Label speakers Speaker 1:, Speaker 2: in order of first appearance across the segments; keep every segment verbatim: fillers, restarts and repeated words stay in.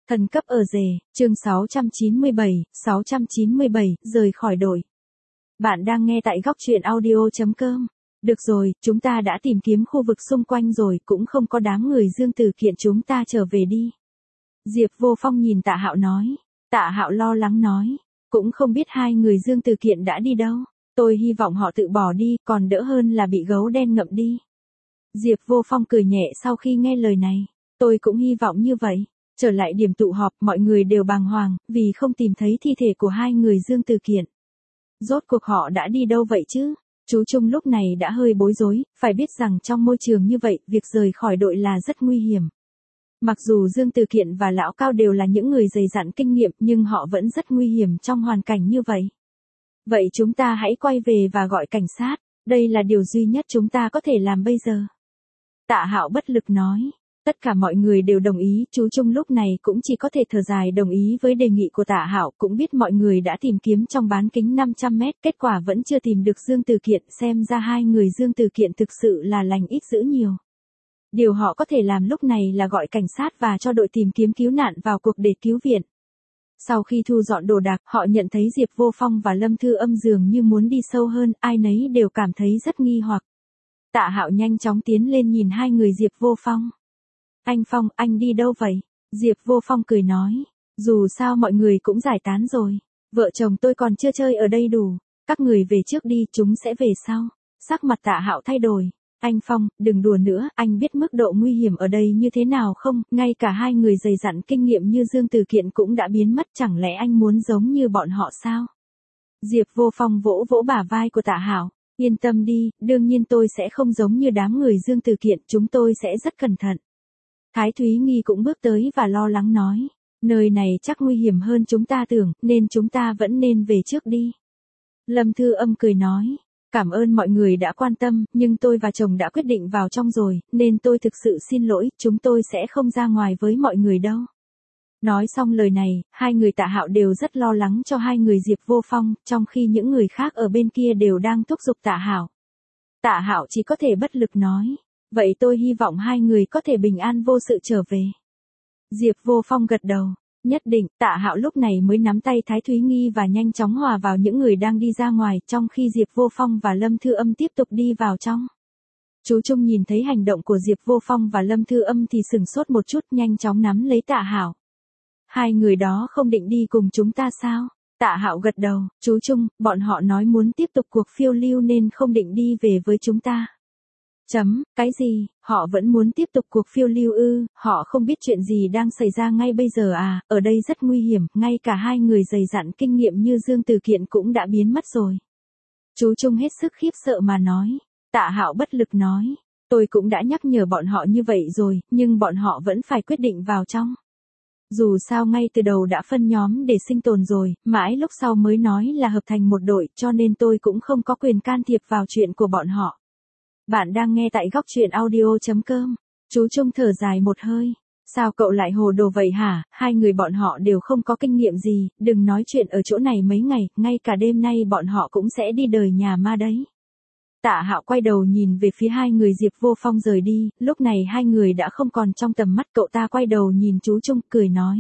Speaker 1: Thần cấp ở rể, chương sáu trăm chín mươi bảy, sáu trăm chín mươi bảy, rời khỏi đội. Bạn đang nghe tại góc truyện audio chấm com. Được rồi, chúng ta đã tìm kiếm khu vực xung quanh rồi, cũng không có đám người Dương Tử Kiện, chúng ta trở về đi. Diệp Vô Phong nhìn Tạ Hạo nói. Tạ Hạo lo lắng nói. Cũng không biết hai người Dương Tử Kiện đã đi đâu. Tôi hy vọng họ tự bỏ đi, còn đỡ hơn là bị gấu đen ngậm đi. Diệp Vô Phong cười nhẹ sau khi nghe lời này. Tôi cũng hy vọng như vậy. Trở lại điểm tụ họp, mọi người đều bàng hoàng, vì không tìm thấy thi thể của hai người Dương Tử Kiện. Rốt cuộc họ đã đi đâu vậy chứ? Chú Trung lúc này đã hơi bối rối, phải biết rằng trong môi trường như vậy, việc rời khỏi đội là rất nguy hiểm. Mặc dù Dương Tử Kiện và Lão Cao đều là những người dày dặn kinh nghiệm, nhưng họ vẫn rất nguy hiểm trong hoàn cảnh như vậy. Vậy chúng ta hãy quay về và gọi cảnh sát, đây là điều duy nhất chúng ta có thể làm bây giờ. Tạ Hạo bất lực nói. Tất cả mọi người đều đồng ý, chú Trung lúc này cũng chỉ có thể thở dài đồng ý với đề nghị của Tạ Hạo, cũng biết mọi người đã tìm kiếm trong bán kính năm trăm mét, kết quả vẫn chưa tìm được Dương Tử Kiện, xem ra hai người Dương Tử Kiện thực sự là lành ít dữ nhiều. Điều họ có thể làm lúc này là gọi cảnh sát và cho đội tìm kiếm cứu nạn vào cuộc để cứu viện. Sau khi thu dọn đồ đạc, họ nhận thấy Diệp Vô Phong và Lâm Thư Âm dường như muốn đi sâu hơn, ai nấy đều cảm thấy rất nghi hoặc. Tạ Hạo nhanh chóng tiến lên nhìn hai người Diệp Vô Phong. Anh Phong, anh đi đâu vậy? Diệp Vô Phong cười nói. Dù sao mọi người cũng giải tán rồi. Vợ chồng tôi còn chưa chơi ở đây đủ. Các người về trước đi, chúng sẽ về sau. Sắc mặt Tạ Hạo thay đổi. Anh Phong, đừng đùa nữa, anh biết mức độ nguy hiểm ở đây như thế nào không? Ngay cả hai người dày dặn kinh nghiệm như Dương Tử Kiện cũng đã biến mất, chẳng lẽ anh muốn giống như bọn họ sao? Diệp Vô Phong vỗ vỗ bả vai của Tạ Hạo. Yên tâm đi, đương nhiên tôi sẽ không giống như đám người Dương Tử Kiện, chúng tôi sẽ rất cẩn thận. Thái Thúy Nghi cũng bước tới và lo lắng nói. Nơi này chắc nguy hiểm hơn chúng ta tưởng, nên chúng ta vẫn nên về trước đi. Lâm Thư Âm cười nói. Cảm ơn mọi người đã quan tâm, nhưng tôi và chồng đã quyết định vào trong rồi, nên tôi thực sự xin lỗi, chúng tôi sẽ không ra ngoài với mọi người đâu. Nói xong lời này, hai người Tạ Hạo đều rất lo lắng cho hai người Diệp Vô Phong, trong khi những người khác ở bên kia đều đang thúc giục Tạ Hạo. Tạ Hạo chỉ có thể bất lực nói. Vậy tôi hy vọng hai người có thể bình an vô sự trở về. Diệp Vô Phong gật đầu. Nhất định. Tạ Hạo lúc này mới nắm tay Thái Thúy Nghi và nhanh chóng hòa vào những người đang đi ra ngoài, trong khi Diệp Vô Phong và Lâm Thư Âm tiếp tục đi vào trong. Chú Trung nhìn thấy hành động của Diệp Vô Phong và Lâm Thư Âm thì sửng sốt một chút, nhanh chóng nắm lấy Tạ Hạo. Hai người đó không định đi cùng chúng ta sao? Tạ Hạo gật đầu. Chú Trung, bọn họ nói muốn tiếp tục cuộc phiêu lưu nên không định đi về với chúng ta. Chấm, cái gì, họ vẫn muốn tiếp tục cuộc phiêu lưu ư, họ không biết chuyện gì đang xảy ra ngay bây giờ à, ở đây rất nguy hiểm, ngay cả hai người dày dặn kinh nghiệm như Dương Tử Kiện cũng đã biến mất rồi. Chú Trung hết sức khiếp sợ mà nói. Tạ Hạo bất lực nói. Tôi cũng đã nhắc nhở bọn họ như vậy rồi, nhưng bọn họ vẫn phải quyết định vào trong. Dù sao ngay từ đầu đã phân nhóm để sinh tồn rồi, mãi lúc sau mới nói là hợp thành một đội, cho nên tôi cũng không có quyền can thiệp vào chuyện của bọn họ. Bạn đang nghe tại góc truyện audio chấm com. Chú Trung thở dài một hơi. Sao cậu lại hồ đồ vậy hả? Hai người bọn họ đều không có kinh nghiệm gì, đừng nói chuyện ở chỗ này mấy ngày, ngay cả đêm nay bọn họ cũng sẽ đi đời nhà ma đấy. Tạ Hạo quay đầu nhìn về phía hai người Diệp Vô Phong rời đi, lúc này hai người đã không còn trong tầm mắt, cậu ta quay đầu nhìn chú Trung, cười nói.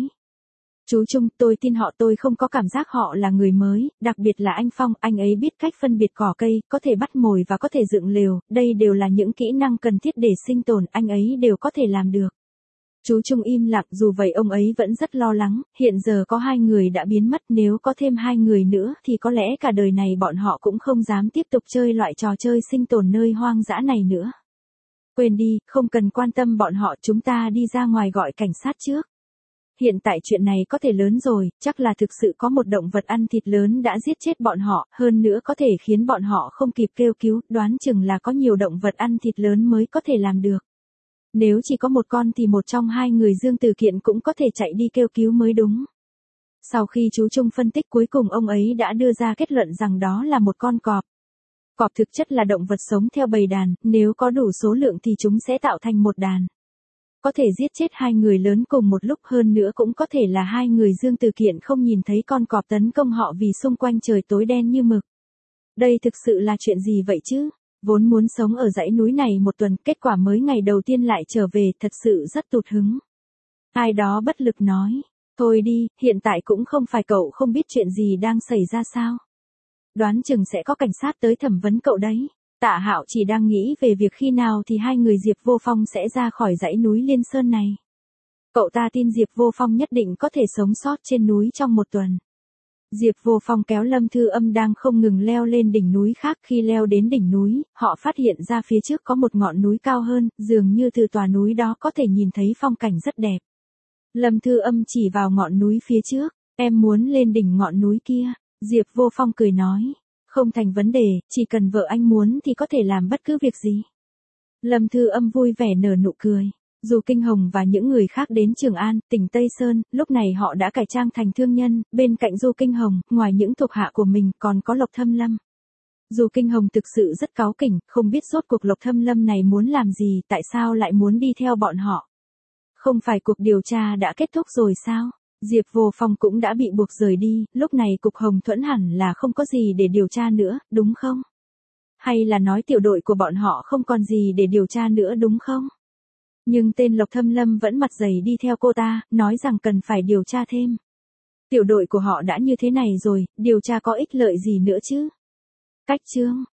Speaker 1: Chú Trung, tôi tin họ, tôi không có cảm giác họ là người mới, đặc biệt là anh Phong, anh ấy biết cách phân biệt cỏ cây, có thể bắt mồi và có thể dựng lều, đây đều là những kỹ năng cần thiết để sinh tồn, anh ấy đều có thể làm được. Chú Trung im lặng, dù vậy ông ấy vẫn rất lo lắng, hiện giờ có hai người đã biến mất, nếu có thêm hai người nữa thì có lẽ cả đời này bọn họ cũng không dám tiếp tục chơi loại trò chơi sinh tồn nơi hoang dã này nữa. Quên đi, không cần quan tâm bọn họ, chúng ta đi ra ngoài gọi cảnh sát trước. Hiện tại chuyện này có thể lớn rồi, chắc là thực sự có một động vật ăn thịt lớn đã giết chết bọn họ, hơn nữa có thể khiến bọn họ không kịp kêu cứu, đoán chừng là có nhiều động vật ăn thịt lớn mới có thể làm được. Nếu chỉ có một con thì một trong hai người Dương Tử Kiện cũng có thể chạy đi kêu cứu mới đúng. Sau khi chú Trung phân tích cuối cùng ông ấy đã đưa ra kết luận rằng đó là một con cọp. Cọp thực chất là động vật sống theo bầy đàn, nếu có đủ số lượng thì chúng sẽ tạo thành một đàn. Có thể giết chết hai người lớn cùng một lúc, hơn nữa cũng có thể là hai người Dương Tử Kiện không nhìn thấy con cọp tấn công họ vì xung quanh trời tối đen như mực. Đây thực sự là chuyện gì vậy chứ? Vốn muốn sống ở dãy núi này một tuần, kết quả mới ngày đầu tiên lại trở về, thật sự rất tụt hứng. Ai đó bất lực nói. Thôi đi, hiện tại cũng không phải cậu không biết chuyện gì đang xảy ra sao. Đoán chừng sẽ có cảnh sát tới thẩm vấn cậu đấy. Tạ Hạo chỉ đang nghĩ về việc khi nào thì hai người Diệp Vô Phong sẽ ra khỏi dãy núi Liên Sơn này. Cậu ta tin Diệp Vô Phong nhất định có thể sống sót trên núi trong một tuần. Diệp Vô Phong kéo Lâm Thư Âm đang không ngừng leo lên đỉnh núi khác. Khi leo đến đỉnh núi, họ phát hiện ra phía trước có một ngọn núi cao hơn, dường như từ tòa núi đó có thể nhìn thấy phong cảnh rất đẹp. Lâm Thư Âm chỉ vào ngọn núi phía trước, em muốn lên đỉnh ngọn núi kia. Diệp Vô Phong cười nói, không thành vấn đề, chỉ cần vợ anh muốn thì có thể làm bất cứ việc gì. Lâm Thư Âm vui vẻ nở nụ cười. Dù Kinh Hồng và những người khác đến Trường An, tỉnh Tây Sơn, lúc này họ đã cải trang thành thương nhân, bên cạnh Du Kinh Hồng, ngoài những thuộc hạ của mình còn có Lộc Thâm Lâm. Dù Kinh Hồng thực sự rất cáu kỉnh, không biết rốt cuộc Lộc Thâm Lâm này muốn làm gì, tại sao lại muốn đi theo bọn họ. Không phải cuộc điều tra đã kết thúc rồi sao? Diệp Vô Phong cũng đã bị buộc rời đi, lúc này cục Hồng Thuẫn hẳn là không có gì để điều tra nữa, đúng không? Hay là nói tiểu đội của bọn họ không còn gì để điều tra nữa đúng không? Nhưng tên Lộc Thâm Lâm vẫn mặt dày đi theo cô ta, nói rằng cần phải điều tra thêm. Tiểu đội của họ đã như thế này rồi, điều tra có ích lợi gì nữa chứ? Cách chương